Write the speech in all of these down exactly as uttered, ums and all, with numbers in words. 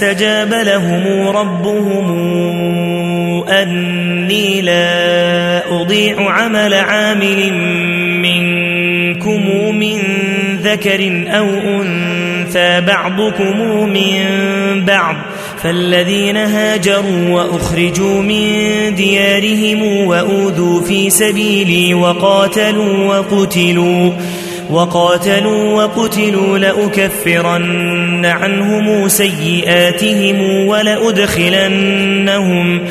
فاستجاب لهم ربهم أني لا أضيع عمل عامل منكم من ذكر أو أنثى بعضكم من بعض فالذين هاجروا وأخرجوا من ديارهم وأوذوا في سبيلي وقاتلوا وقتلوا وقاتلوا وقتلوا لأكفرن عنهم سيئاتهم ولأدخلنهم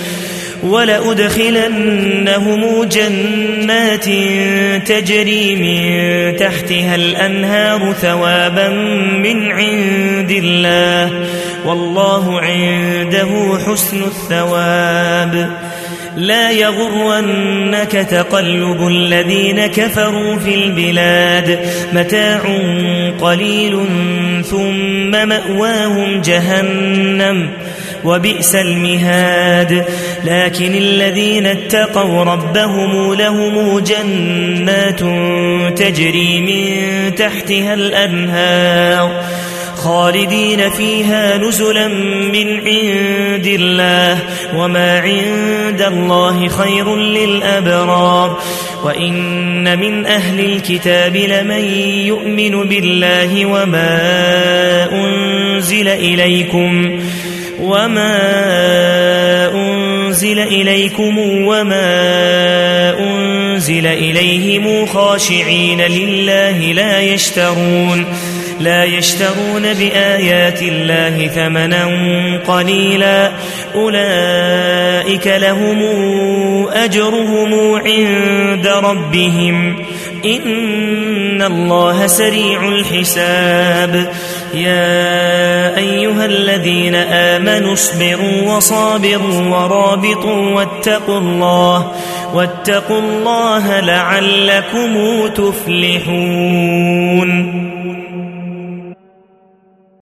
ولأدخلنهم جنات تجري من تحتها الأنهار ثوابا من عند الله والله عنده حسن الثواب. لا يغرنك تقلب الذين كفروا في البلاد متاع قليل ثم مأواهم جهنم وبئس المهاد. لكن الذين اتقوا ربهم لهم جنات تجري من تحتها الأنهار خالدين فيها نزلا من عند الله وما عند الله خير للأبرار. وإن من أهل الكتاب لمن يؤمن بالله وما أنزل إليكم وما أنزل إليكم وما أنزل إليهم خاشعين لله لا يشترون لا يشترون بآيات الله ثمنا قليلا أولئك لهم أجرهم عند ربهم إن الله سريع الحساب. يا أيها الذين آمنوا اصبروا وصابروا ورابطوا واتقوا الله واتقوا الله لعلكم تفلحون.